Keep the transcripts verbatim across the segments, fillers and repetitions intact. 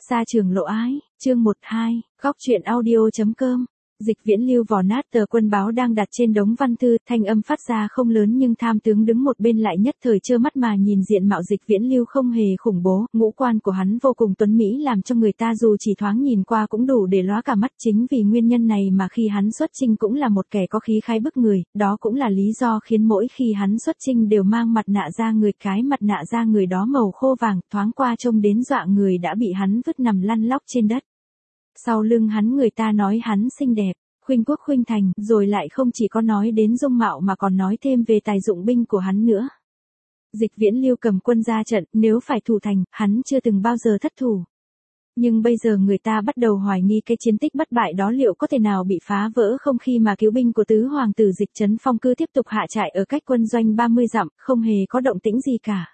Sa trường lộ ái, chương một hai, góc truyện audio.com. Dịch Viễn Lưu vò nát tờ quân báo đang đặt trên đống văn thư, thanh âm phát ra không lớn nhưng tham tướng đứng một bên lại nhất thời trơ mắt mà nhìn diện mạo Dịch Viễn Lưu không hề khủng bố, ngũ quan của hắn vô cùng tuấn mỹ làm cho người ta dù chỉ thoáng nhìn qua cũng đủ để lóa cả mắt. Chính vì nguyên nhân này mà khi hắn xuất chinh cũng là một kẻ có khí khái bức người, đó cũng là lý do khiến mỗi khi hắn xuất chinh đều mang mặt nạ da người, cái mặt nạ da người đó màu khô vàng, thoáng qua trông đến dọa người đã bị hắn vứt nằm lăn lóc trên đất. Sau lưng hắn người ta nói hắn xinh đẹp, khuynh quốc khuynh thành, rồi lại không chỉ có nói đến dung mạo mà còn nói thêm về tài dụng binh của hắn nữa. Dịch Viễn Lưu cầm quân ra trận, nếu phải thủ thành, hắn chưa từng bao giờ thất thủ. Nhưng bây giờ người ta bắt đầu hoài nghi cái chiến tích bất bại đó liệu có thể nào bị phá vỡ không khi mà cứu binh của tứ hoàng tử Dịch Trấn Phong cứ tiếp tục hạ trại ở cách quân doanh ba mươi dặm, không hề có động tĩnh gì cả.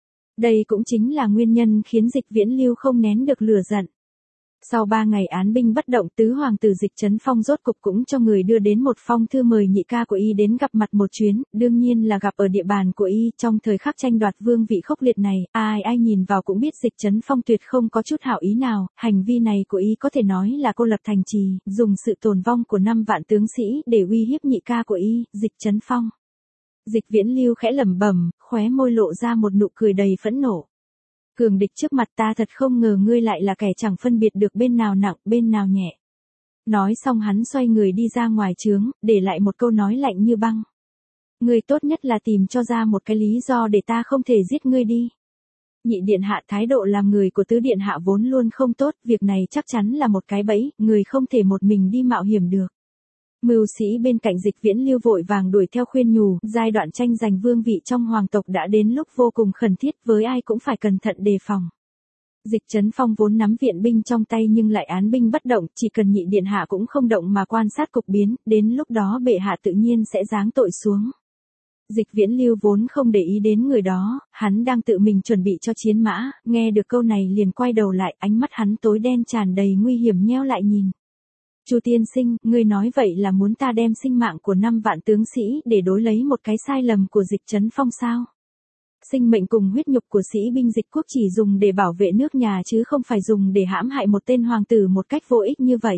Đây cũng chính là nguyên nhân khiến Dịch Viễn Lưu không nén được lửa giận. Sau ba ngày án binh bất động, tứ hoàng tử Dịch Trấn Phong rốt cục cũng cho người đưa đến một phong thư mời nhị ca của y đến gặp mặt một chuyến, đương nhiên là gặp ở địa bàn của y. Trong thời khắc tranh đoạt vương vị khốc liệt này, ai ai nhìn vào cũng biết Dịch Trấn Phong tuyệt không có chút hảo ý nào, hành vi này của y có thể nói là cô lập thành trì, dùng sự tồn vong của năm vạn tướng sĩ để uy hiếp nhị ca của y, Dịch Trấn Phong. Dịch Viễn Lưu khẽ lẩm bẩm, khóe môi lộ ra một nụ cười đầy phẫn nộ. Cường địch trước mặt ta, thật không ngờ ngươi lại là kẻ chẳng phân biệt được bên nào nặng, bên nào nhẹ. Nói xong hắn xoay người đi ra ngoài trướng, để lại một câu nói lạnh như băng. Ngươi tốt nhất là tìm cho ra một cái lý do để ta không thể giết ngươi đi. Nhị điện hạ, thái độ làm người của tứ điện hạ vốn luôn không tốt, việc này chắc chắn là một cái bẫy, người không thể một mình đi mạo hiểm được. Mưu sĩ bên cạnh Dịch Viễn Lưu vội vàng đuổi theo khuyên nhủ, giai đoạn tranh giành vương vị trong hoàng tộc đã đến lúc vô cùng khẩn thiết, với ai cũng phải cẩn thận đề phòng. Dịch Trấn Phong vốn nắm viện binh trong tay nhưng lại án binh bất động, chỉ cần nhị điện hạ cũng không động mà quan sát cục biến, đến lúc đó bệ hạ tự nhiên sẽ giáng tội xuống. Dịch Viễn Lưu vốn không để ý đến người đó, hắn đang tự mình chuẩn bị cho chiến mã, nghe được câu này liền quay đầu lại, ánh mắt hắn tối đen tràn đầy nguy hiểm nheo lại nhìn. Chu tiên sinh, ngươi nói vậy là muốn ta đem sinh mạng của năm vạn tướng sĩ để đối lấy một cái sai lầm của Dịch Trấn Phong sao? Sinh mệnh cùng huyết nhục của sĩ binh Dịch quốc chỉ dùng để bảo vệ nước nhà chứ không phải dùng để hãm hại một tên hoàng tử một cách vô ích như vậy.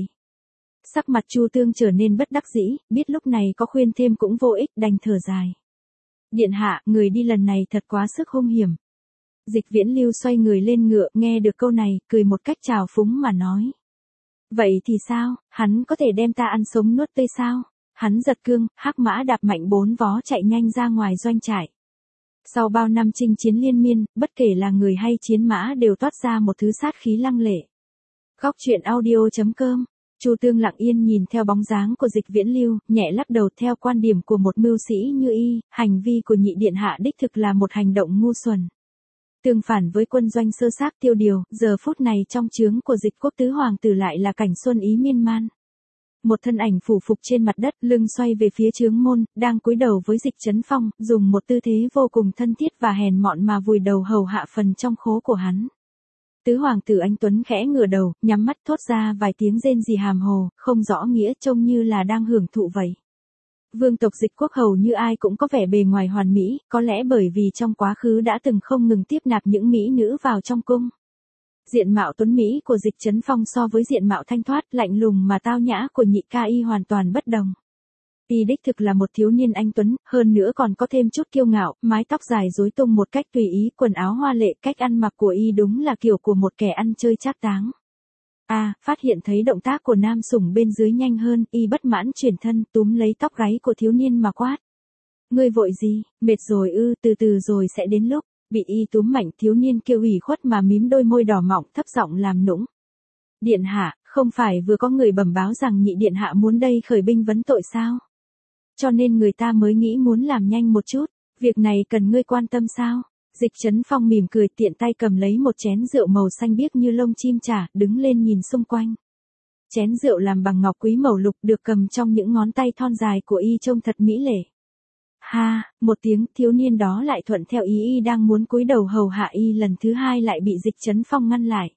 Sắc mặt Chu Tương trở nên bất đắc dĩ, biết lúc này có khuyên thêm cũng vô ích, đành thở dài. Điện hạ, người đi lần này thật quá sức hung hiểm. Dịch Viễn Lưu xoay người lên ngựa, nghe được câu này, cười một cách trào phúng mà nói. Vậy thì sao, hắn có thể đem ta ăn sống nuốt tươi sao? Hắn giật cương, hắc mã đạp mạnh bốn vó chạy nhanh ra ngoài doanh trại. Sau bao năm chinh chiến liên miên, bất kể là người hay chiến mã đều toát ra một thứ sát khí lăng lệ. Góc truyện audio.com. Chu Tương lặng yên nhìn theo bóng dáng của Dịch Viễn Lưu, nhẹ lắc đầu. Theo quan điểm của một mưu sĩ như y, hành vi của nhị điện hạ đích thực là một hành động ngu xuẩn. Tương phản với quân doanh sơ xác tiêu điều, giờ phút này trong trướng của Dịch quốc tứ hoàng tử lại là cảnh xuân ý miên man. Một thân ảnh phủ phục trên mặt đất, lưng xoay về phía trướng môn, đang cúi đầu với Dịch Trấn Phong, dùng một tư thế vô cùng thân thiết và hèn mọn mà vùi đầu hầu hạ phần trong khố của hắn. Tứ hoàng tử anh tuấn khẽ ngửa đầu, nhắm mắt thốt ra vài tiếng rên rỉ hàm hồ, không rõ nghĩa, trông như là đang hưởng thụ vậy. Vương tộc Dịch quốc hầu như ai cũng có vẻ bề ngoài hoàn mỹ, có lẽ bởi vì trong quá khứ đã từng không ngừng tiếp nạp những mỹ nữ vào trong cung. Diện mạo tuấn mỹ của Dịch Trấn Phong so với diện mạo thanh thoát, lạnh lùng mà tao nhã của nhị ca y hoàn toàn bất đồng. Y đích thực là một thiếu niên anh tuấn, hơn nữa còn có thêm chút kiêu ngạo, mái tóc dài rối tung một cách tùy ý, quần áo hoa lệ, cách ăn mặc của y đúng là kiểu của một kẻ ăn chơi trác táng. A, à, phát hiện thấy động tác của nam sủng bên dưới nhanh hơn, y bất mãn chuyển thân, túm lấy tóc gáy của thiếu niên mà quát. Ngươi vội gì, mệt rồi ư, từ từ rồi sẽ đến lúc. Bị y túm mạnh, thiếu niên kêu ủy khuất mà mím đôi môi đỏ mọng, thấp giọng làm nũng. Điện hạ, không phải vừa có người bẩm báo rằng nhị điện hạ muốn đây khởi binh vấn tội sao? Cho nên người ta mới nghĩ muốn làm nhanh một chút, việc này cần ngươi quan tâm sao? Dịch Trấn Phong mỉm cười, tiện tay cầm lấy một chén rượu màu xanh biếc như lông chim trả, đứng lên nhìn xung quanh. Chén rượu làm bằng ngọc quý màu lục được cầm trong những ngón tay thon dài của y trông thật mỹ lệ. Ha, một tiếng, thiếu niên đó lại thuận theo ý y đang muốn cúi đầu hầu hạ y lần thứ hai lại bị Dịch Trấn Phong ngăn lại.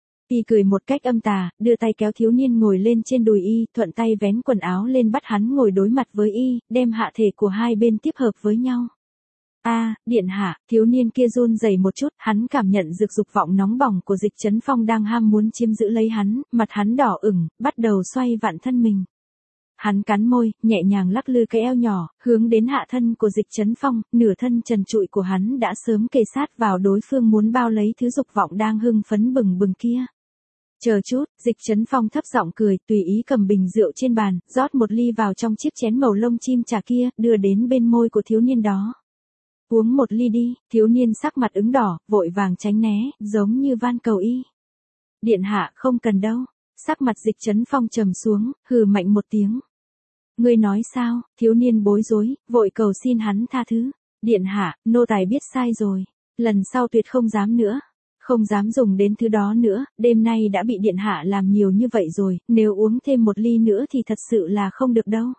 Y cười một cách âm tà, đưa tay kéo thiếu niên ngồi lên trên đùi y, thuận tay vén quần áo lên bắt hắn ngồi đối mặt với y, đem hạ thể của hai bên tiếp hợp với nhau. A, điện hạ, thiếu niên kia run rẩy một chút, hắn cảm nhận được dục vọng nóng bỏng của Dịch Chấn Phong đang ham muốn chiếm giữ lấy hắn, mặt hắn đỏ ửng, bắt đầu xoay vặn thân mình. Hắn cắn môi, nhẹ nhàng lắc lư cái eo nhỏ, hướng đến hạ thân của Dịch Chấn Phong, nửa thân trần trụi của hắn đã sớm kề sát vào đối phương muốn bao lấy thứ dục vọng đang hưng phấn bừng bừng kia. Chờ chút, Dịch Chấn Phong thấp giọng cười, tùy ý cầm bình rượu trên bàn, rót một ly vào trong chiếc chén màu lông chim trà kia, đưa đến bên môi của thiếu niên đó. Uống một ly đi, thiếu niên sắc mặt ửng đỏ, vội vàng tránh né, giống như van cầu y. Điện hạ, không cần đâu. Sắc mặt Dịch Chấn Phong trầm xuống, hừ mạnh một tiếng. Ngươi nói sao? Thiếu niên bối rối, vội cầu xin hắn tha thứ. Điện hạ, nô tài biết sai rồi. Lần sau tuyệt không dám nữa. Không dám dùng đến thứ đó nữa, đêm nay đã bị điện hạ làm nhiều như vậy rồi, nếu uống thêm một ly nữa thì thật sự là không được đâu.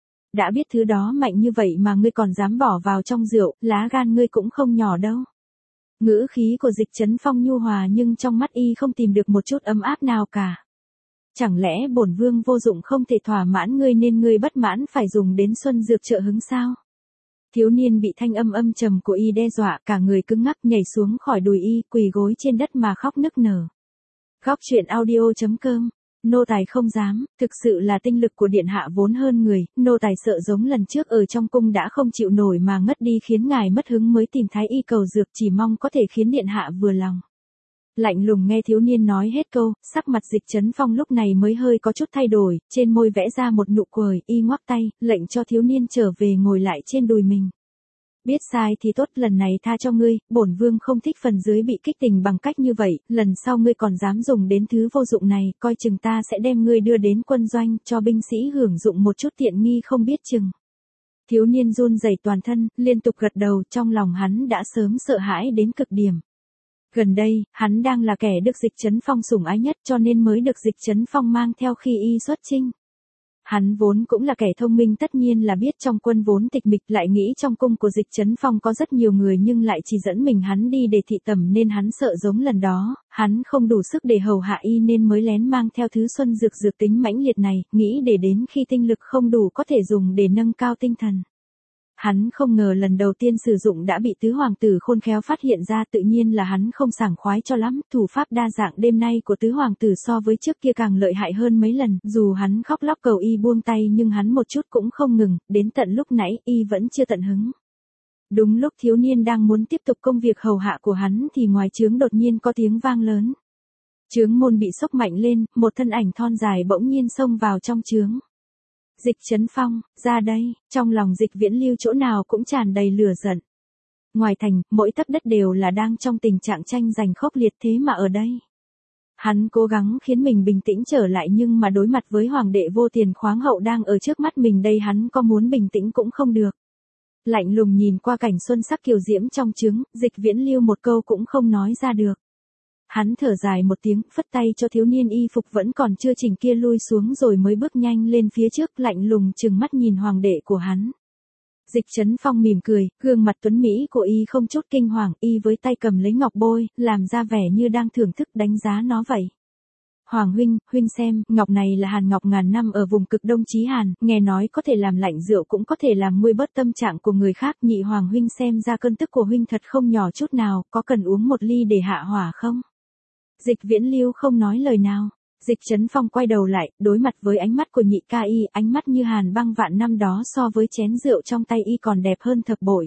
Đã biết thứ đó mạnh như vậy mà ngươi còn dám bỏ vào trong rượu, lá gan ngươi cũng không nhỏ đâu. Ngữ khí của Dịch Chấn Phong nhu hòa nhưng trong mắt y không tìm được một chút ấm áp nào cả. Chẳng lẽ bổn vương vô dụng không thể thỏa mãn ngươi nên ngươi bất mãn phải dùng đến xuân dược trợ hứng sao? Thiếu niên bị thanh âm âm trầm của y đe dọa, cả người cứng ngắc nhảy xuống khỏi đùi y, quỳ gối trên đất mà khóc nức nở. Góc truyện audio chấm com. Nô tài không dám, thực sự là tinh lực của điện hạ vốn hơn người, nô tài sợ giống lần trước ở trong cung đã không chịu nổi mà ngất đi khiến ngài mất hứng mới tìm thái y cầu dược, chỉ mong có thể khiến điện hạ vừa lòng. Lạnh lùng nghe thiếu niên nói hết câu, sắc mặt Dịch Chấn Phong lúc này mới hơi có chút thay đổi, trên môi vẽ ra một nụ cười, y ngoắc tay, lệnh cho thiếu niên trở về ngồi lại trên đùi mình. Biết sai thì tốt, lần này tha cho ngươi, bổn vương không thích phần dưới bị kích tình bằng cách như vậy, lần sau ngươi còn dám dùng đến thứ vô dụng này, coi chừng ta sẽ đem ngươi đưa đến quân doanh, cho binh sĩ hưởng dụng một chút tiện nghi không biết chừng. Thiếu niên run rẩy toàn thân, liên tục gật đầu, trong lòng hắn đã sớm sợ hãi đến cực điểm. Gần đây, hắn đang là kẻ được Dịch Chấn Phong sủng ái nhất cho nên mới được Dịch Chấn Phong mang theo khi y xuất chinh. Hắn vốn cũng là kẻ thông minh, tất nhiên là biết trong quân vốn tịch mịch, lại nghĩ trong cung của Dịch Chấn Phong có rất nhiều người nhưng lại chỉ dẫn mình hắn đi để thị tẩm nên hắn sợ giống lần đó, hắn không đủ sức để hầu hạ y nên mới lén mang theo thứ xuân dược dược tính mãnh liệt này, nghĩ để đến khi tinh lực không đủ có thể dùng để nâng cao tinh thần. Hắn không ngờ lần đầu tiên sử dụng đã bị tứ hoàng tử khôn khéo phát hiện ra, tự nhiên là hắn không sảng khoái cho lắm, thủ pháp đa dạng đêm nay của tứ hoàng tử so với trước kia càng lợi hại hơn mấy lần, dù hắn khóc lóc cầu y buông tay nhưng hắn một chút cũng không ngừng, đến tận lúc nãy y vẫn chưa tận hứng. Đúng lúc thiếu niên đang muốn tiếp tục công việc hầu hạ của hắn thì ngoài trướng đột nhiên có tiếng vang lớn. Trướng môn bị sốc mạnh lên, một thân ảnh thon dài bỗng nhiên xông vào trong trướng. Dịch Chấn Phong, ra đây, trong lòng Dịch Viễn Lưu chỗ nào cũng tràn đầy lửa giận. Ngoài thành, mỗi tấc đất đều là đang trong tình trạng tranh giành khốc liệt, thế mà ở đây. Hắn cố gắng khiến mình bình tĩnh trở lại nhưng mà đối mặt với hoàng đệ vô tiền khoáng hậu đang ở trước mắt mình đây, hắn có muốn bình tĩnh cũng không được. Lạnh lùng nhìn qua cảnh xuân sắc kiều diễm trong trướng, Dịch Viễn Lưu một câu cũng không nói ra được. Hắn thở dài một tiếng, phất tay cho thiếu niên y phục vẫn còn chưa chỉnh kia lui xuống rồi mới bước nhanh lên phía trước, lạnh lùng trừng mắt nhìn hoàng đệ của hắn. Dịch Chấn Phong mỉm cười, gương mặt tuấn mỹ của y không chút kinh hoàng, y với tay cầm lấy ngọc bôi, làm ra vẻ như đang thưởng thức đánh giá nó vậy. Hoàng huynh, huynh xem, ngọc này là hàn ngọc ngàn năm ở vùng cực đông Chí Hàn, nghe nói có thể làm lạnh rượu cũng có thể làm nguôi bớt tâm trạng của người khác, nhị hoàng huynh xem ra cơn tức của huynh thật không nhỏ chút nào, có cần uống một ly để hạ hỏa không? Dịch Viễn Lưu không nói lời nào. Dịch Chấn Phong quay đầu lại, đối mặt với ánh mắt của nhị ca y, ánh mắt như hàn băng vạn năm đó so với chén rượu trong tay y còn đẹp hơn thập bội.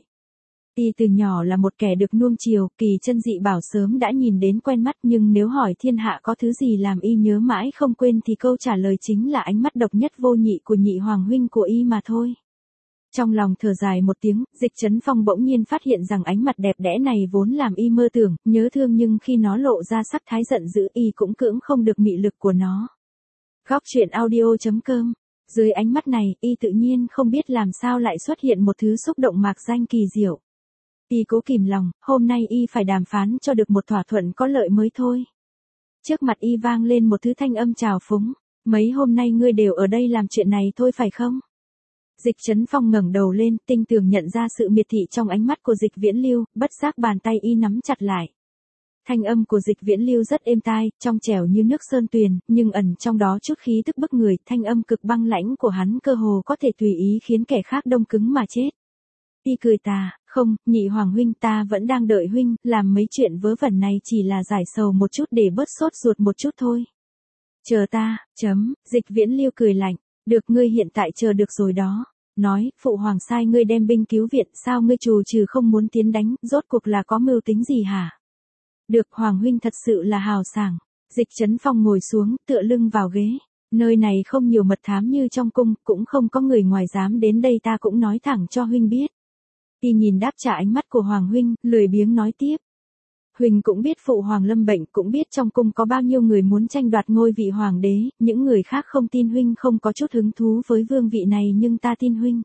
Y từ nhỏ là một kẻ được nuông chiều, kỳ chân dị bảo sớm đã nhìn đến quen mắt, nhưng nếu hỏi thiên hạ có thứ gì làm y nhớ mãi không quên thì câu trả lời chính là ánh mắt độc nhất vô nhị của nhị hoàng huynh của y mà thôi. Trong lòng thở dài một tiếng, Dịch Chấn Phong bỗng nhiên phát hiện rằng ánh mặt đẹp đẽ này vốn làm y mơ tưởng, nhớ thương, nhưng khi nó lộ ra sắc thái giận dữ y cũng cưỡng không được mị lực của nó. Góc truyện audio chấm com. Dưới ánh mắt này, y tự nhiên không biết làm sao lại xuất hiện một thứ xúc động mạc danh kỳ diệu. Y cố kìm lòng, hôm nay y phải đàm phán cho được một thỏa thuận có lợi mới thôi. Trước mặt y vang lên một thứ thanh âm trào phúng, mấy hôm nay ngươi đều ở đây làm chuyện này thôi phải không? Dịch Chấn Phong ngẩng đầu lên, tinh tường nhận ra sự miệt thị trong ánh mắt của Dịch Viễn Lưu, bất giác bàn tay y nắm chặt lại. Thanh âm của Dịch Viễn Lưu rất êm tai, trong trẻo như nước sơn tuyền, nhưng ẩn trong đó chút khí tức bức người, thanh âm cực băng lãnh của hắn cơ hồ có thể tùy ý khiến kẻ khác đông cứng mà chết. Y cười tà, không, nhị hoàng huynh ta vẫn đang đợi huynh, làm mấy chuyện vớ vẩn này chỉ là giải sầu một chút để bớt sốt ruột một chút thôi. Chờ ta, chấm, Dịch Viễn Lưu cười lạnh, được ngươi hiện tại chờ được rồi đó. Nói, phụ hoàng sai ngươi đem binh cứu viện, sao ngươi trù trừ không muốn tiến đánh, rốt cuộc là có mưu tính gì hả? Được, hoàng huynh thật sự là hào sảng. Dịch Chấn Phong ngồi xuống, tựa lưng vào ghế. Nơi này không nhiều mật thám như trong cung, cũng không có người ngoài dám đến đây, ta cũng nói thẳng cho huynh biết. Y nhìn đáp trả ánh mắt của hoàng huynh, lười biếng nói tiếp. Huynh cũng biết phụ hoàng lâm bệnh, cũng biết trong cung có bao nhiêu người muốn tranh đoạt ngôi vị hoàng đế, những người khác không tin huynh không có chút hứng thú với vương vị này, nhưng ta tin huynh.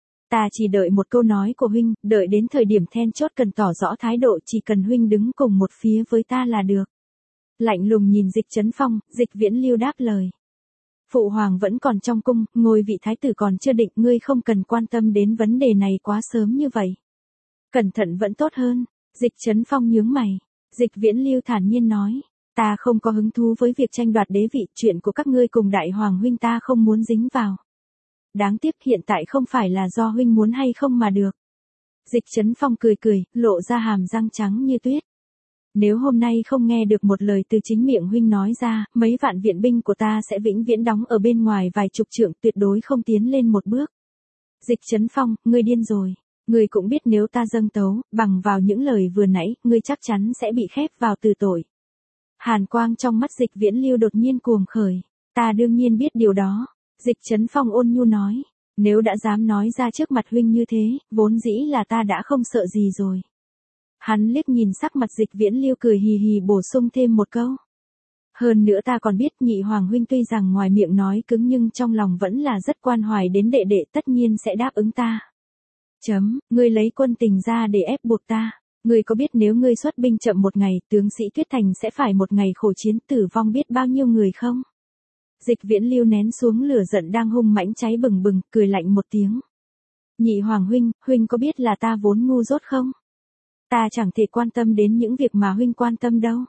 Ta chỉ đợi một câu nói của huynh, đợi đến thời điểm then chốt cần tỏ rõ thái độ, chỉ cần huynh đứng cùng một phía với ta là được. Lạnh lùng nhìn Dịch Chấn Phong, Dịch Viễn Lưu đáp lời. Phụ hoàng vẫn còn trong cung, ngôi vị thái tử còn chưa định, ngươi không cần quan tâm đến vấn đề này quá sớm như vậy. Cẩn thận vẫn tốt hơn. Dịch Chấn Phong nhướng mày. Dịch Viễn Lưu thản nhiên nói, ta không có hứng thú với việc tranh đoạt đế vị, chuyện của các ngươi cùng đại hoàng huynh ta không muốn dính vào. Đáng tiếc hiện tại không phải là do huynh muốn hay không mà được. Dịch Chấn Phong cười cười, lộ ra hàm răng trắng như tuyết. Nếu hôm nay không nghe được một lời từ chính miệng huynh nói ra, mấy vạn viện binh của ta sẽ vĩnh viễn đóng ở bên ngoài vài chục trượng, tuyệt đối không tiến lên một bước. Dịch Chấn Phong, ngươi điên rồi. Ngươi cũng biết nếu ta dâng tấu, bằng vào những lời vừa nãy, ngươi chắc chắn sẽ bị khép vào từ tội. Hàn quang trong mắt Dịch Viễn Lưu đột nhiên cuồng khởi. Ta đương nhiên biết điều đó. Dịch Chấn Phong ôn nhu nói. Nếu đã dám nói ra trước mặt huynh như thế, vốn dĩ là ta đã không sợ gì rồi. Hắn liếc nhìn sắc mặt Dịch Viễn Lưu cười hì hì bổ sung thêm một câu. Hơn nữa ta còn biết nhị hoàng huynh tuy rằng ngoài miệng nói cứng nhưng trong lòng vẫn là rất quan hoài đến đệ đệ, tất nhiên sẽ đáp ứng ta. Chấm, ngươi lấy quân tình ra để ép buộc ta. Ngươi có biết nếu ngươi xuất binh chậm một ngày, tướng sĩ Tuyết Thành sẽ phải một ngày khổ chiến, tử vong biết bao nhiêu người không? Dịch Viễn Lưu nén xuống lửa giận đang hung mãnh cháy bừng bừng, cười lạnh một tiếng. Nhị hoàng huynh, huynh có biết là ta vốn ngu dốt không? Ta chẳng thể quan tâm đến những việc mà huynh quan tâm đâu.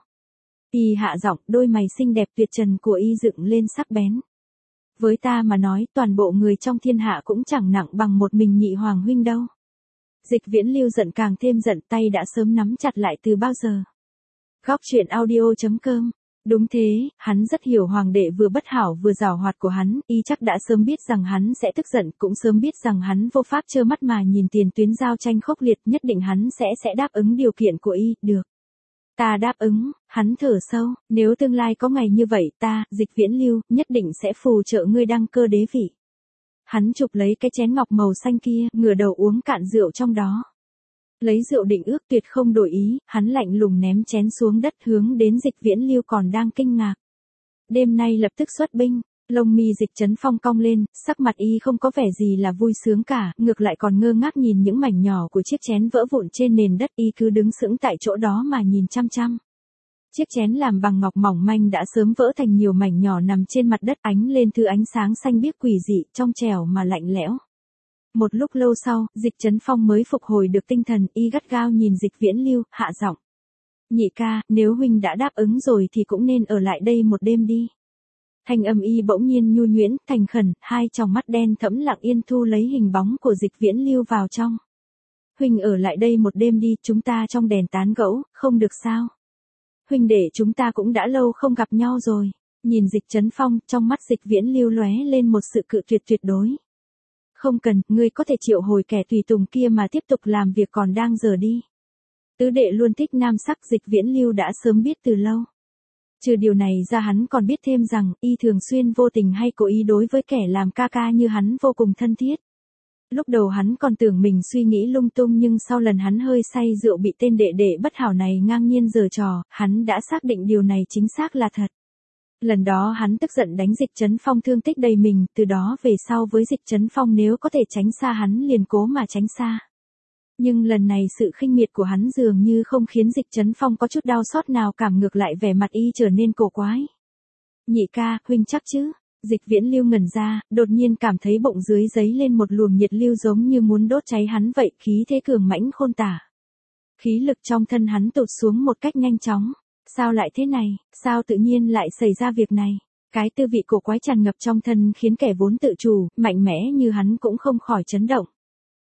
Y hạ giọng, đôi mày xinh đẹp tuyệt trần của y dựng lên sắc bén. Với ta mà nói, toàn bộ người trong thiên hạ cũng chẳng nặng bằng một mình nhị hoàng huynh đâu. Dịch Viễn Lưu giận càng thêm giận, tay đã sớm nắm chặt lại từ bao giờ. Góc truyện audio chấm com. Đúng thế, hắn rất hiểu hoàng đệ vừa bất hảo vừa giảo hoạt của hắn, y chắc đã sớm biết rằng hắn sẽ tức giận, cũng sớm biết rằng hắn vô pháp trơ mắt mà nhìn tiền tuyến giao tranh khốc liệt, nhất định hắn sẽ sẽ đáp ứng điều kiện của y, được. Ta đáp ứng, hắn thở sâu, nếu tương lai có ngày như vậy ta, Dịch Viễn Lưu, nhất định sẽ phù trợ ngươi đăng cơ đế vị. Hắn chụp lấy cái chén ngọc màu xanh kia, ngửa đầu uống cạn rượu trong đó. Lấy rượu định ước tuyệt không đổi ý, hắn lạnh lùng ném chén xuống đất hướng đến Dịch Viễn Lưu còn đang kinh ngạc. Đêm nay lập tức xuất binh, lông mi Dịch Chấn Phong cong lên, sắc mặt y không có vẻ gì là vui sướng cả, ngược lại còn ngơ ngác nhìn những mảnh nhỏ của chiếc chén vỡ vụn trên nền đất, y cứ đứng sững tại chỗ đó mà nhìn chăm chăm. Chiếc chén làm bằng ngọc mỏng manh đã sớm vỡ thành nhiều mảnh nhỏ nằm trên mặt đất, ánh lên thứ ánh sáng xanh biếc quỷ dị, trong trẻo mà lạnh lẽo. Một lúc lâu sau, Dịch Chấn Phong mới phục hồi được tinh thần, y gắt gao nhìn Dịch Viễn Lưu, hạ giọng. Nhị ca, nếu huynh đã đáp ứng rồi thì cũng nên ở lại đây một đêm đi. Thanh âm y bỗng nhiên nhu nhuyễn, thành khẩn, hai tròng mắt đen thẫm lặng yên thu lấy hình bóng của Dịch Viễn Lưu vào trong. Huynh ở lại đây một đêm đi, chúng ta trong đèn tán gẫu, không được sao? Huynh đệ chúng ta cũng đã lâu không gặp nhau rồi. Nhìn Dịch Chấn Phong, trong mắt Dịch Viễn Lưu lóe lên một sự cự tuyệt tuyệt đối. Không cần, ngươi có thể triệu hồi kẻ tùy tùng kia mà tiếp tục làm việc còn đang giờ đi. Tứ đệ luôn thích nam sắc, Dịch Viễn Lưu đã sớm biết từ lâu. Trừ điều này ra hắn còn biết thêm rằng, y thường xuyên vô tình hay cố ý đối với kẻ làm ca ca như hắn vô cùng thân thiết. Lúc đầu hắn còn tưởng mình suy nghĩ lung tung, nhưng sau lần hắn hơi say rượu bị tên đệ đệ bất hảo này ngang nhiên giở trò, hắn đã xác định điều này chính xác là thật. Lần đó hắn tức giận đánh Dịch Chấn Phong thương tích đầy mình, từ đó về sau với Dịch Chấn Phong nếu có thể tránh xa hắn liền cố mà tránh xa. Nhưng lần này sự khinh miệt của hắn dường như không khiến Dịch Chấn Phong có chút đau xót nào, cảm ngược lại vẻ mặt y trở nên cổ quái. Nhị ca, huynh chắc chứ? Dịch Viễn Lưu ngẩn ra, đột nhiên cảm thấy bụng dưới dấy lên một luồng nhiệt lưu giống như muốn đốt cháy hắn vậy, khí thế cường mãnh khôn tả. Khí lực trong thân hắn tụt xuống một cách nhanh chóng. Sao lại thế này, sao tự nhiên lại xảy ra việc này? Cái tư vị cổ quái tràn ngập trong thân khiến kẻ vốn tự chủ, mạnh mẽ như hắn cũng không khỏi chấn động.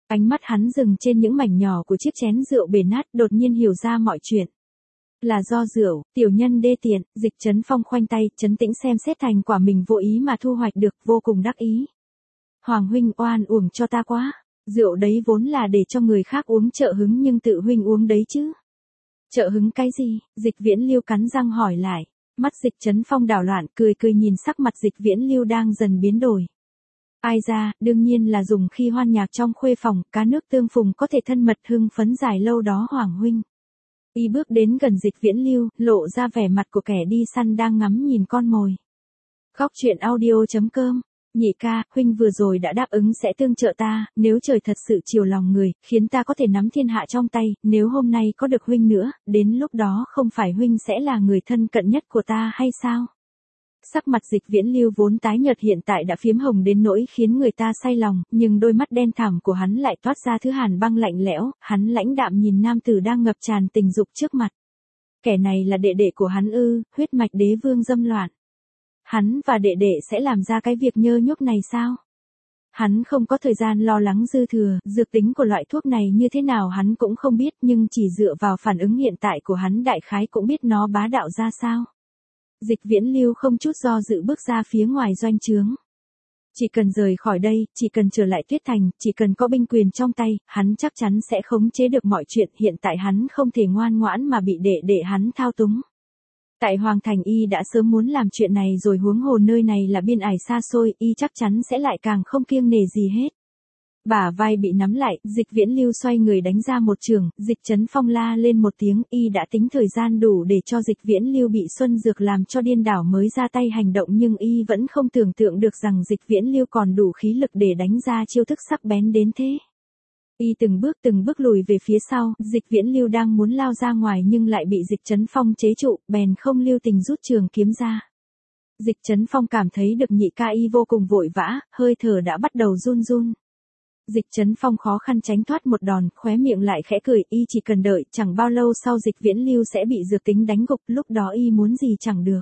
Ánh mắt hắn dừng trên những mảnh nhỏ của chiếc chén rượu bể nát, đột nhiên hiểu ra mọi chuyện. Là do rượu, tiểu nhân đê tiện. Dịch Trấn Phong khoanh tay, trấn tĩnh xem xét thành quả mình vô ý mà thu hoạch được, vô cùng đắc ý. Hoàng huynh oan uổng cho ta quá. Rượu đấy vốn là để cho người khác uống trợ hứng nhưng tự huynh uống đấy chứ. Trợ hứng cái gì? Dịch Viễn Lưu cắn răng hỏi lại. Mắt Dịch Trấn Phong đảo loạn, cười cười nhìn sắc mặt Dịch Viễn Lưu đang dần biến đổi. Ai ra, đương nhiên là dùng khi hoan nhạc trong khuê phòng, cá nước tương phùng có thể thân mật hưng phấn dài lâu đó Hoàng huynh. Y bước đến gần Dịch Viễn Lưu, lộ ra vẻ mặt của kẻ đi săn đang ngắm nhìn con mồi. Góc truyện audio chấm com. Nhị ca, huynh vừa rồi đã đáp ứng sẽ tương trợ ta, nếu trời thật sự chiều lòng người, khiến ta có thể nắm thiên hạ trong tay, nếu hôm nay có được huynh nữa, đến lúc đó không phải huynh sẽ là người thân cận nhất của ta hay sao? Sắc mặt Dịch Viễn Lưu vốn tái nhợt hiện tại đã phiếm hồng đến nỗi khiến người ta say lòng, nhưng đôi mắt đen thẳm của hắn lại toát ra thứ hàn băng lạnh lẽo, hắn lãnh đạm nhìn nam tử đang ngập tràn tình dục trước mặt. Kẻ này là đệ đệ của hắn ư? Huyết mạch đế vương dâm loạn. Hắn và đệ đệ sẽ làm ra cái việc nhơ nhúc này sao? Hắn không có thời gian lo lắng dư thừa, dược tính của loại thuốc này như thế nào hắn cũng không biết, nhưng chỉ dựa vào phản ứng hiện tại của hắn đại khái cũng biết nó bá đạo ra sao. Dịch Viễn Lưu không chút do dự bước ra phía ngoài doanh trướng. Chỉ cần rời khỏi đây, chỉ cần trở lại Tuyết Thành, chỉ cần có binh quyền trong tay, hắn chắc chắn sẽ khống chế được mọi chuyện. Hiện tại hắn không thể ngoan ngoãn mà bị đệ đệ hắn thao túng. Tại Hoàng Thành y đã sớm muốn làm chuyện này rồi, huống hồ nơi này là biên ải xa xôi, y chắc chắn sẽ lại càng không kiêng nể gì hết. Bả vai bị nắm lại, Dịch Viễn Lưu xoay người đánh ra một trường, Dịch Trấn Phong la lên một tiếng, y đã tính thời gian đủ để cho Dịch Viễn Lưu bị Xuân Dược làm cho điên đảo mới ra tay hành động, nhưng y vẫn không tưởng tượng được rằng Dịch Viễn Lưu còn đủ khí lực để đánh ra chiêu thức sắc bén đến thế. Y từng bước từng bước lùi về phía sau, Dịch Viễn Lưu đang muốn lao ra ngoài nhưng lại bị Dịch Trấn Phong chế trụ, bèn không lưu tình rút trường kiếm ra. Dịch Trấn Phong cảm thấy được nhị ca y vô cùng vội vã, hơi thở đã bắt đầu run run. Dịch Trấn Phong khó khăn tránh thoát một đòn, khóe miệng lại khẽ cười, y chỉ cần đợi, chẳng bao lâu sau Dịch Viễn Lưu sẽ bị dược tính đánh gục, lúc đó y muốn gì chẳng được.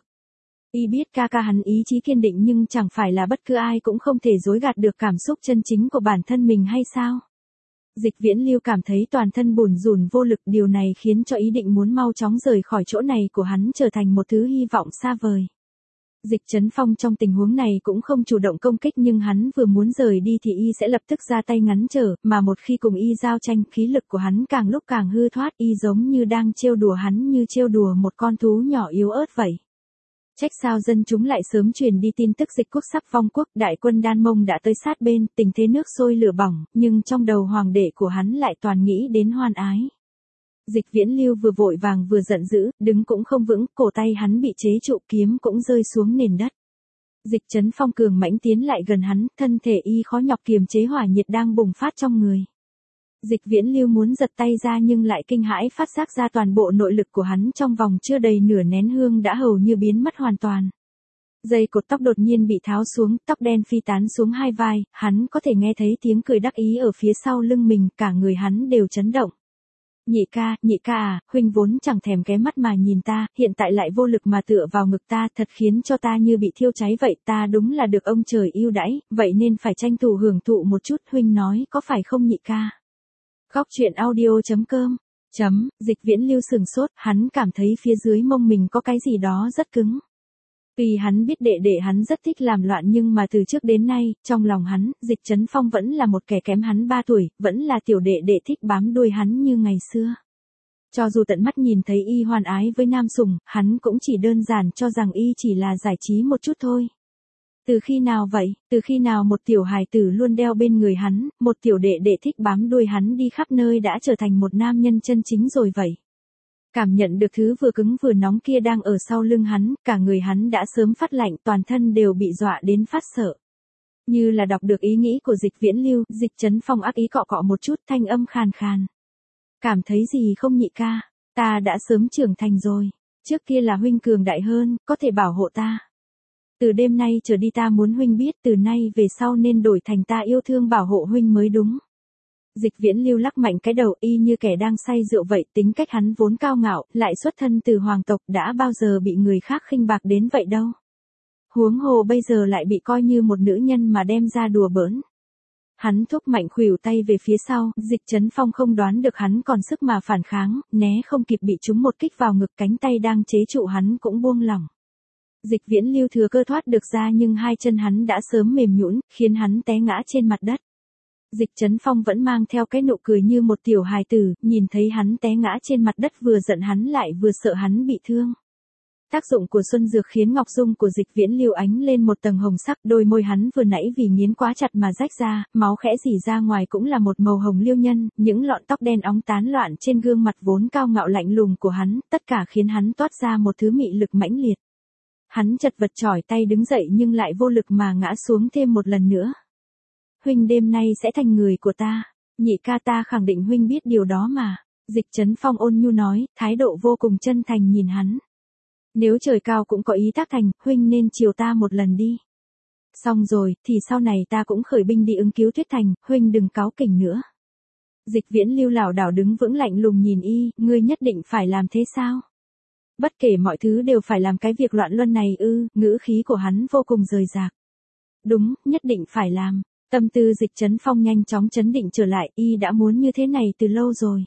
Y biết ca ca hắn ý chí kiên định nhưng chẳng phải là bất cứ ai cũng không thể dối gạt được cảm xúc chân chính của bản thân mình hay sao? Dịch Viễn Lưu cảm thấy toàn thân bủn rủn vô lực, điều này khiến cho ý định muốn mau chóng rời khỏi chỗ này của hắn trở thành một thứ hy vọng xa vời. Dịch Trấn Phong trong tình huống này cũng không chủ động công kích, nhưng hắn vừa muốn rời đi thì y sẽ lập tức ra tay ngăn trở, mà một khi cùng y giao tranh, khí lực của hắn càng lúc càng hư thoát, y giống như đang trêu đùa hắn như trêu đùa một con thú nhỏ yếu ớt vậy. Trách sao dân chúng lại sớm truyền đi tin tức dịch quốc sắp vong quốc, đại quân Đan Mông đã tới sát bên, tình thế nước sôi lửa bỏng, nhưng trong đầu hoàng đệ của hắn lại toàn nghĩ đến hoan ái. Dịch Viễn Lưu vừa vội vàng vừa giận dữ, đứng cũng không vững, cổ tay hắn bị chế trụ, kiếm cũng rơi xuống nền đất. Dịch Trấn Phong cường mãnh tiến lại gần hắn, thân thể y khó nhọc kiềm chế hỏa nhiệt đang bùng phát trong người. Dịch Viễn Lưu muốn giật tay ra nhưng lại kinh hãi phát giác ra toàn bộ nội lực của hắn trong vòng chưa đầy nửa nén hương đã hầu như biến mất hoàn toàn. Dây cột tóc đột nhiên bị tháo xuống, tóc đen phi tán xuống hai vai, hắn có thể nghe thấy tiếng cười đắc ý ở phía sau lưng mình, cả người hắn đều chấn động. Nhị ca, nhị ca à, huynh vốn chẳng thèm ké mắt mà nhìn ta, hiện tại lại vô lực mà tựa vào ngực ta, thật khiến cho ta như bị thiêu cháy vậy, ta đúng là được ông trời yêu đãi, vậy nên phải tranh thủ hưởng thụ một chút, huynh nói có phải không nhị ca? Góc truyện audio chấm com. Chấm, Dịch Viễn Lưu sừng sốt, hắn cảm thấy phía dưới mông mình có cái gì đó rất cứng. Vì hắn biết đệ đệ hắn rất thích làm loạn nhưng mà từ trước đến nay, trong lòng hắn, Dịch Trấn Phong vẫn là một kẻ kém hắn ba tuổi, vẫn là tiểu đệ đệ thích bám đuôi hắn như ngày xưa. Cho dù tận mắt nhìn thấy y hoan ái với nam sùng, hắn cũng chỉ đơn giản cho rằng y chỉ là giải trí một chút thôi. Từ khi nào vậy, từ khi nào một tiểu hài tử luôn đeo bên người hắn, một tiểu đệ đệ thích bám đuôi hắn đi khắp nơi đã trở thành một nam nhân chân chính rồi vậy. Cảm nhận được thứ vừa cứng vừa nóng kia đang ở sau lưng hắn, cả người hắn đã sớm phát lạnh, toàn thân đều bị dọa đến phát sợ. Như là đọc được ý nghĩ của Dịch Viễn Lưu, Dịch Trấn Phong ác ý cọ cọ một chút, thanh âm khàn khàn. Cảm thấy gì không nhị ca, ta đã sớm trưởng thành rồi, trước kia là huynh cường đại hơn, có thể bảo hộ ta. Từ đêm nay trở đi ta muốn huynh biết, từ nay về sau nên đổi thành ta yêu thương bảo hộ huynh mới đúng. Dịch Viễn Lưu lắc mạnh cái đầu, y như kẻ đang say rượu vậy, tính cách hắn vốn cao ngạo, lại xuất thân từ hoàng tộc, đã bao giờ bị người khác khinh bạc đến vậy đâu. Huống hồ bây giờ lại bị coi như một nữ nhân mà đem ra đùa bỡn. Hắn thúc mạnh khuỷu tay về phía sau, Dịch Trấn Phong không đoán được hắn còn sức mà phản kháng, né không kịp bị trúng một kích vào ngực, cánh tay đang chế trụ hắn cũng buông lỏng. Dịch Viễn Lưu thừa cơ thoát được ra nhưng hai chân hắn đã sớm mềm nhũn, khiến hắn té ngã trên mặt đất. Dịch Trấn Phong vẫn mang theo cái nụ cười như một tiểu hài tử, nhìn thấy hắn té ngã trên mặt đất vừa giận hắn lại vừa sợ hắn bị thương. Tác dụng của xuân dược khiến ngọc dung của Dịch Viễn Lưu ánh lên một tầng hồng sắc, đôi môi hắn vừa nãy vì nghiến quá chặt mà rách ra, máu khẽ rỉ ra ngoài cũng là một màu hồng liêu nhân, những lọn tóc đen óng tán loạn trên gương mặt vốn cao ngạo lạnh lùng của hắn, tất cả khiến hắn toát ra một thứ mị lực mãnh liệt. Hắn chật vật chỏi tay đứng dậy nhưng lại vô lực mà ngã xuống thêm một lần nữa. Huynh đêm nay sẽ thành người của ta, nhị ca ta khẳng định huynh biết điều đó mà. Dịch Trấn Phong ôn nhu nói, thái độ vô cùng chân thành nhìn hắn. Nếu trời cao cũng có ý tác thành, huynh nên chiều ta một lần đi. Xong rồi, thì sau này ta cũng khởi binh đi ứng cứu Tuyết Thành, huynh đừng cáu kỉnh nữa. Dịch Viễn Lưu lảo đảo đứng vững lạnh lùng nhìn y, ngươi nhất định phải làm thế sao? Bất kể mọi thứ đều phải làm cái việc loạn luân này ư, ngữ khí của hắn vô cùng rời rạc. Đúng, nhất định phải làm. Tâm tư Dịch Trấn Phong nhanh chóng chấn định trở lại, y đã muốn như thế này từ lâu rồi.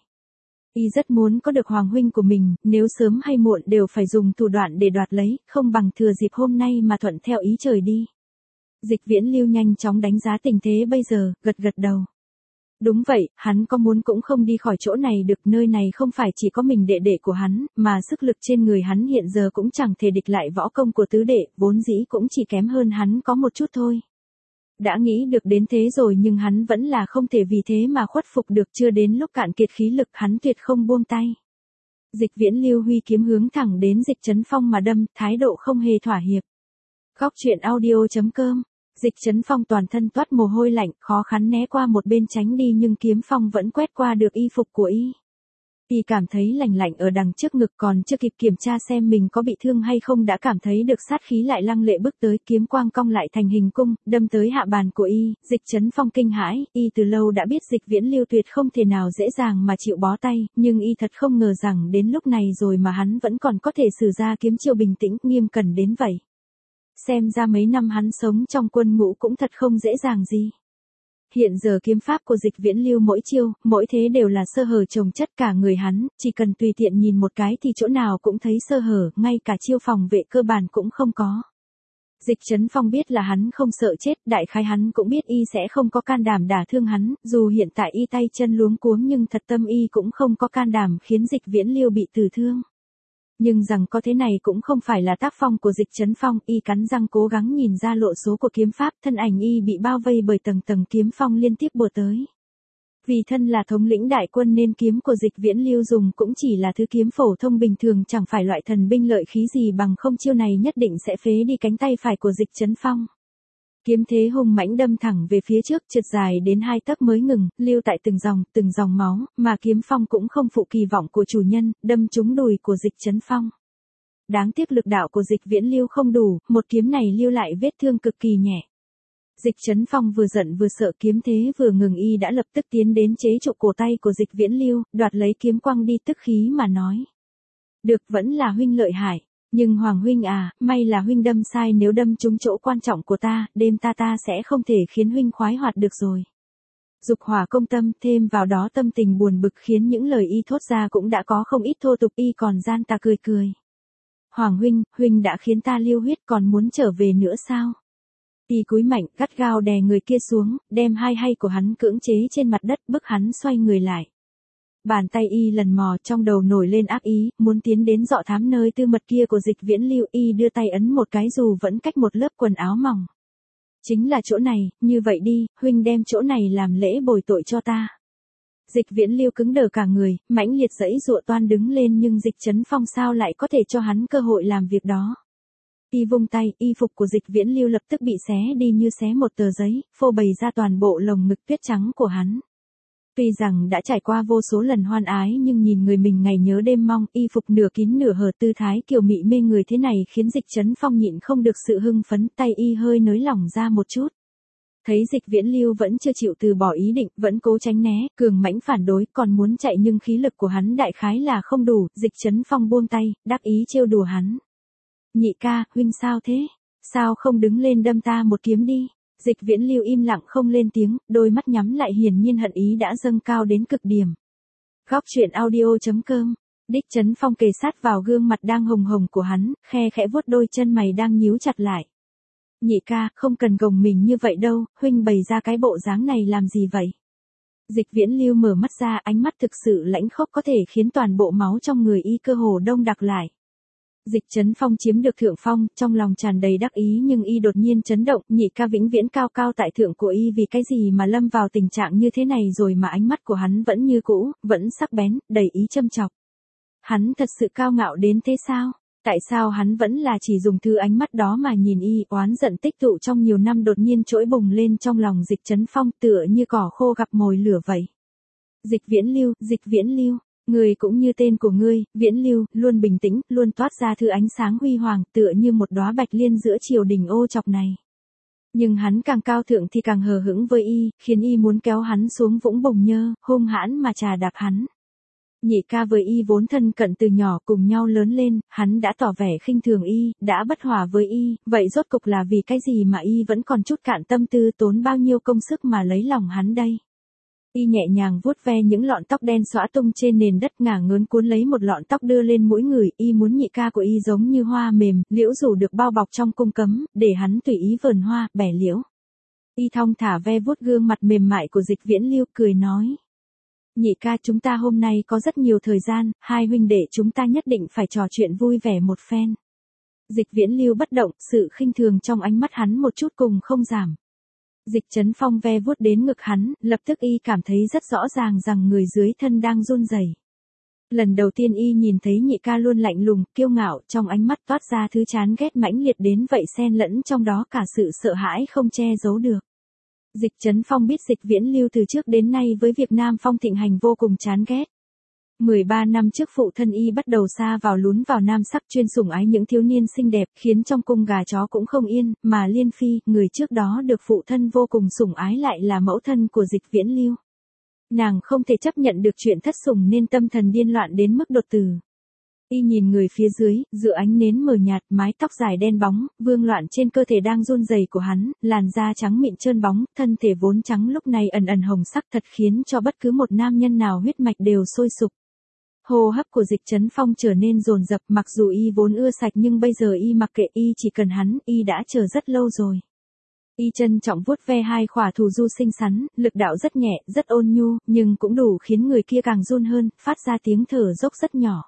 Y rất muốn có được hoàng huynh của mình, nếu sớm hay muộn đều phải dùng thủ đoạn để đoạt lấy, không bằng thừa dịp hôm nay mà thuận theo ý trời đi. Dịch Viễn Lưu nhanh chóng đánh giá tình thế bây giờ, gật gật đầu. Đúng vậy, hắn có muốn cũng không đi khỏi chỗ này được, nơi này không phải chỉ có mình đệ đệ của hắn, mà sức lực trên người hắn hiện giờ cũng chẳng thể địch lại võ công của tứ đệ, vốn dĩ cũng chỉ kém hơn hắn có một chút thôi. Đã nghĩ được đến thế rồi nhưng hắn vẫn là không thể vì thế mà khuất phục được, chưa đến lúc cạn kiệt khí lực hắn tuyệt không buông tay. Dịch Viễn Lưu huy kiếm hướng thẳng đến Dịch Trấn Phong mà đâm, thái độ không hề thỏa hiệp. Góc truyện audio chấm com. Dịch Trấn Phong toàn thân toát mồ hôi lạnh, khó khăn né qua một bên tránh đi nhưng kiếm phong vẫn quét qua được y phục của y. Y cảm thấy lạnh lạnh ở đằng trước ngực, còn chưa kịp kiểm tra xem mình có bị thương hay không đã cảm thấy được sát khí lại lăng lệ bước tới, kiếm quang cong lại thành hình cung, đâm tới hạ bàn của y. Dịch Trấn Phong kinh hãi, y từ lâu đã biết Dịch Viễn Lưu tuyệt không thể nào dễ dàng mà chịu bó tay, nhưng y thật không ngờ rằng đến lúc này rồi mà hắn vẫn còn có thể sử ra kiếm chiêu bình tĩnh, nghiêm cẩn đến vậy. Xem ra mấy năm hắn sống trong quân ngũ cũng thật không dễ dàng gì. Hiện giờ kiếm pháp của Dịch Viễn Lưu mỗi chiêu, mỗi thế đều là sơ hở chồng chất, cả người hắn, chỉ cần tùy tiện nhìn một cái thì chỗ nào cũng thấy sơ hở, ngay cả chiêu phòng vệ cơ bản cũng không có. Dịch Trấn Phong biết là hắn không sợ chết, đại khái hắn cũng biết y sẽ không có can đảm đả thương hắn, dù hiện tại y tay chân luống cuống nhưng thật tâm y cũng không có can đảm khiến Dịch Viễn Lưu bị tử thương. Nhưng rằng có thế này cũng không phải là tác phong của Dịch Trấn Phong, y cắn răng cố gắng nhìn ra lộ số của kiếm pháp, thân ảnh y bị bao vây bởi tầng tầng kiếm phong liên tiếp bổ tới. Vì thân là thống lĩnh đại quân nên kiếm của Dịch Viễn Lưu dùng cũng chỉ là thứ kiếm phổ thông bình thường, chẳng phải loại thần binh lợi khí gì, bằng không chiêu này nhất định sẽ phế đi cánh tay phải của Dịch Trấn Phong. Kiếm thế hùng mãnh đâm thẳng về phía trước, trượt dài đến hai tấc mới ngừng, lưu tại từng dòng, từng dòng máu, mà kiếm phong cũng không phụ kỳ vọng của chủ nhân, đâm trúng đùi của Dịch Trấn Phong. Đáng tiếc lực đạo của Dịch Viễn Lưu không đủ, một kiếm này lưu lại vết thương cực kỳ nhẹ. Dịch Trấn Phong vừa giận vừa sợ, kiếm thế vừa ngừng y đã lập tức tiến đến chế trụ cổ tay của Dịch Viễn Lưu, đoạt lấy kiếm quăng đi, tức khí mà nói. Được, vẫn là huynh lợi hại. Nhưng Hoàng huynh à, may là huynh đâm sai, nếu đâm trúng chỗ quan trọng của ta, đêm ta ta sẽ không thể khiến huynh khoái hoạt được rồi. Dục hỏa công tâm, thêm vào đó tâm tình buồn bực khiến những lời y thốt ra cũng đã có không ít thô tục, y còn gian ta cười cười. Hoàng huynh, huynh đã khiến ta lưu huyết còn muốn trở về nữa sao? Y cúi mạnh, gắt gao đè người kia xuống, đem hai hay của hắn cưỡng chế trên mặt đất, bức hắn xoay người lại. Bàn tay y lần mò, trong đầu nổi lên ác ý, muốn tiến đến dọ thám nơi tư mật kia của Dịch Viễn Lưu, y đưa tay ấn một cái dù vẫn cách một lớp quần áo mỏng. Chính là chỗ này, như vậy đi, huynh đem chỗ này làm lễ bồi tội cho ta. Dịch Viễn Lưu cứng đờ cả người, mãnh liệt giãy giụa toan đứng lên nhưng Dịch Trấn Phong sao lại có thể cho hắn cơ hội làm việc đó. Y vung tay, y phục của Dịch Viễn Lưu lập tức bị xé đi như xé một tờ giấy, phô bày ra toàn bộ lồng ngực tuyết trắng của hắn. Tuy rằng đã trải qua vô số lần hoan ái nhưng nhìn người mình ngày nhớ đêm mong, y phục nửa kín nửa hở tư thái kiều mị mê người thế này khiến Dịch Trấn Phong nhịn không được sự hưng phấn, tay y hơi nới lỏng ra một chút. Thấy Dịch Viễn Lưu vẫn chưa chịu từ bỏ ý định, vẫn cố tránh né, cường mãnh phản đối, còn muốn chạy nhưng khí lực của hắn đại khái là không đủ, Dịch Trấn Phong buông tay, đắc ý trêu đùa hắn. Nhị ca, huynh sao thế? Sao không đứng lên đâm ta một kiếm đi? Dịch Viễn Lưu im lặng không lên tiếng, đôi mắt nhắm lại hiển nhiên hận ý đã dâng cao đến cực điểm. Góc truyện audio.com. Đích Chấn Phong kề sát vào gương mặt đang hồng hồng của hắn, khe khẽ vuốt đôi chân mày đang nhíu chặt lại. Nhị ca, không cần gồng mình như vậy đâu, huynh bày ra cái bộ dáng này làm gì vậy? Dịch Viễn Lưu mở mắt ra, ánh mắt thực sự lãnh khốc có thể khiến toàn bộ máu trong người y cơ hồ đông đặc lại. Dịch Chấn Phong chiếm được thượng phong, trong lòng tràn đầy đắc ý nhưng y đột nhiên chấn động, nhị ca vĩnh viễn cao cao tại thượng của y vì cái gì mà lâm vào tình trạng như thế này rồi mà ánh mắt của hắn vẫn như cũ, vẫn sắc bén, đầy ý châm chọc. Hắn thật sự cao ngạo đến thế sao? Tại sao hắn vẫn là chỉ dùng thứ ánh mắt đó mà nhìn y, oán giận tích tụ trong nhiều năm đột nhiên trỗi bùng lên trong lòng Dịch Chấn Phong tựa như cỏ khô gặp mồi lửa vậy. Dịch Viễn Lưu, Dịch Viễn Lưu. Người cũng như tên của ngươi, Viễn Lưu, luôn bình tĩnh, luôn toát ra thứ ánh sáng huy hoàng, tựa như một đóa bạch liên giữa triều đình ô chọc này. Nhưng hắn càng cao thượng thì càng hờ hững với y, khiến y muốn kéo hắn xuống vũng bùn nhơ, hung hãn mà trà đạp hắn. Nhị ca với y vốn thân cận từ nhỏ cùng nhau lớn lên, hắn đã tỏ vẻ khinh thường y, đã bất hòa với y, vậy rốt cục là vì cái gì mà y vẫn còn chút cạn tâm tư tốn bao nhiêu công sức mà lấy lòng hắn đây? Y nhẹ nhàng vuốt ve những lọn tóc đen xõa tung trên nền đất, ngả ngớn cuốn lấy một lọn tóc đưa lên mũi người, y muốn nhị ca của y giống như hoa mềm, liễu rủ được bao bọc trong cung cấm, để hắn tùy ý vờn hoa, bẻ liễu. Y thong thả ve vuốt gương mặt mềm mại của Dịch Viễn Lưu, cười nói. Nhị ca, chúng ta hôm nay có rất nhiều thời gian, hai huynh đệ chúng ta nhất định phải trò chuyện vui vẻ một phen. Dịch Viễn Lưu bất động, sự khinh thường trong ánh mắt hắn một chút cùng không giảm. Dịch Chấn Phong ve vuốt đến ngực hắn, lập tức y cảm thấy rất rõ ràng rằng người dưới thân đang run rẩy. Lần đầu tiên y nhìn thấy nhị ca luôn lạnh lùng, kiêu ngạo, trong ánh mắt toát ra thứ chán ghét mãnh liệt đến vậy, xen lẫn trong đó cả sự sợ hãi không che giấu được. Dịch Chấn Phong biết Dịch Viễn Lưu từ trước đến nay với việc Nam Phong thịnh hành vô cùng chán ghét. mười ba năm trước phụ thân y bắt đầu sa vào lún vào nam sắc, chuyên sủng ái những thiếu niên xinh đẹp, khiến trong cung gà chó cũng không yên, mà Liên Phi, người trước đó được phụ thân vô cùng sủng ái lại là mẫu thân của Dịch Viễn Lưu. Nàng không thể chấp nhận được chuyện thất sủng nên tâm thần điên loạn đến mức đột tử. Y nhìn người phía dưới, giữa ánh nến mờ nhạt, mái tóc dài đen bóng, vương loạn trên cơ thể đang run rẩy của hắn, làn da trắng mịn trơn bóng, thân thể vốn trắng lúc này ẩn ẩn hồng sắc, thật khiến cho bất cứ một nam nhân nào huyết mạch đều sôi sục. Hô hấp của Dịch Chấn Phong trở nên dồn dập, mặc dù y vốn ưa sạch nhưng bây giờ y mặc kệ, y chỉ cần hắn, y đã chờ rất lâu rồi. Y trân trọng vuốt ve hai khỏa thù du xinh xắn, lực đạo rất nhẹ, rất ôn nhu, nhưng cũng đủ khiến người kia càng run hơn, phát ra tiếng thở dốc rất nhỏ.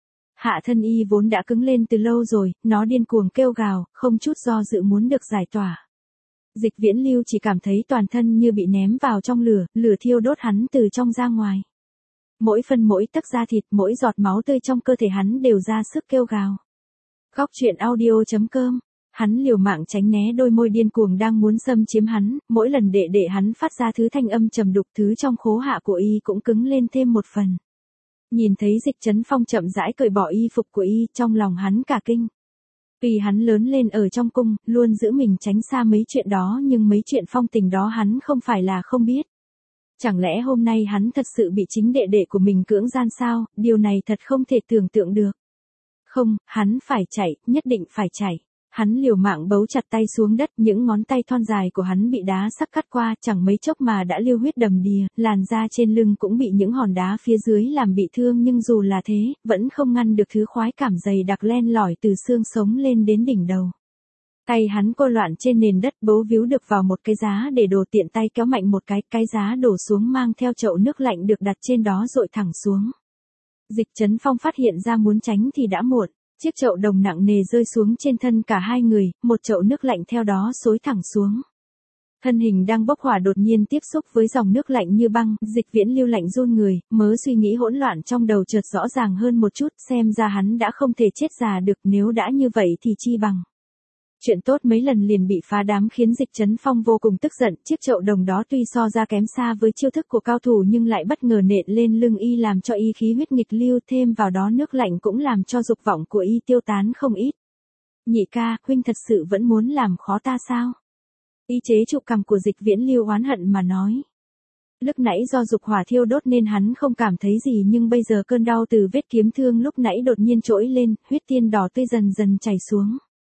Hạ thân y vốn đã cứng lên từ lâu rồi, nó điên cuồng kêu gào, không chút do dự muốn được giải tỏa. Dịch Viễn Lưu chỉ cảm thấy toàn thân như bị ném vào trong lửa, lửa thiêu đốt hắn từ trong ra ngoài. Mỗi phân mỗi tấc da thịt, mỗi giọt máu tươi trong cơ thể hắn đều ra sức kêu gào. Góc truyện audio.com. Hắn liều mạng tránh né đôi môi điên cuồng đang muốn xâm chiếm hắn, mỗi lần đệ đệ hắn phát ra thứ thanh âm trầm đục, thứ trong khố hạ của y cũng cứng lên thêm một phần. Nhìn thấy Dịch Chấn Phong chậm rãi cởi bỏ y phục của y, trong lòng hắn cả kinh. Vì hắn lớn lên ở trong cung, luôn giữ mình tránh xa mấy chuyện đó, nhưng mấy chuyện phong tình đó hắn không phải là không biết. Chẳng lẽ hôm nay hắn thật sự bị chính đệ đệ của mình cưỡng gian sao, điều này thật không thể tưởng tượng được. Không, hắn phải chạy, nhất định phải chạy. Hắn liều mạng bấu chặt tay xuống đất, những ngón tay thon dài của hắn bị đá sắc cắt qua, chẳng mấy chốc mà đã lưu huyết đầm đìa, làn da trên lưng cũng bị những hòn đá phía dưới làm bị thương, nhưng dù là thế, vẫn không ngăn được thứ khoái cảm dày đặc len lỏi từ xương sống lên đến đỉnh đầu. Tay hắn cô loạn trên nền đất, bấu víu được vào một cái giá để đồ, tiện tay kéo mạnh một cái, cái giá đổ xuống mang theo chậu nước lạnh được đặt trên đó dội thẳng xuống. Dịch Chấn Phong phát hiện ra muốn tránh thì đã muộn. Chiếc chậu đồng nặng nề rơi xuống trên thân cả hai người, một chậu nước lạnh theo đó xối thẳng xuống. Thân hình đang bốc hỏa đột nhiên tiếp xúc với dòng nước lạnh như băng, Dịch Viễn Lưu lạnh run người, mớ suy nghĩ hỗn loạn trong đầu chợt rõ ràng hơn một chút, xem ra hắn đã không thể chết già được, nếu đã như vậy thì chi bằng. Chuyện tốt mấy lần liền bị phá đám khiến Dịch Chấn Phong vô cùng tức giận, chiếc chậu đồng đó tuy so ra kém xa với chiêu thức của cao thủ nhưng lại bất ngờ nện lên lưng y làm cho y khí huyết nghịch lưu, thêm vào đó nước lạnh cũng làm cho dục vọng của y tiêu tán không ít. Nhị ca, huynh thật sự vẫn muốn làm khó ta sao? Y chế trụ cằm của Dịch Viễn Lưu oán hận mà nói. Lúc nãy do dục hỏa thiêu đốt nên hắn không cảm thấy gì, nhưng bây giờ cơn đau từ vết kiếm thương lúc nãy đột nhiên trỗi lên, huyết tiên đỏ tươi dần dần chảy xuống.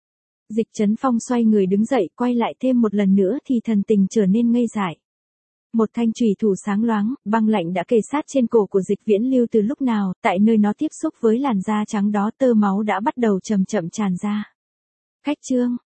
Dịch Trấn Phong xoay người đứng dậy, quay lại thêm một lần nữa thì thần tình trở nên ngây dại. Một thanh chùy thủ sáng loáng, băng lạnh đã kề sát trên cổ của Dịch Viễn Lưu từ lúc nào, tại nơi nó tiếp xúc với làn da trắng đó tơ máu đã bắt đầu chậm chậm tràn ra. Khách trương,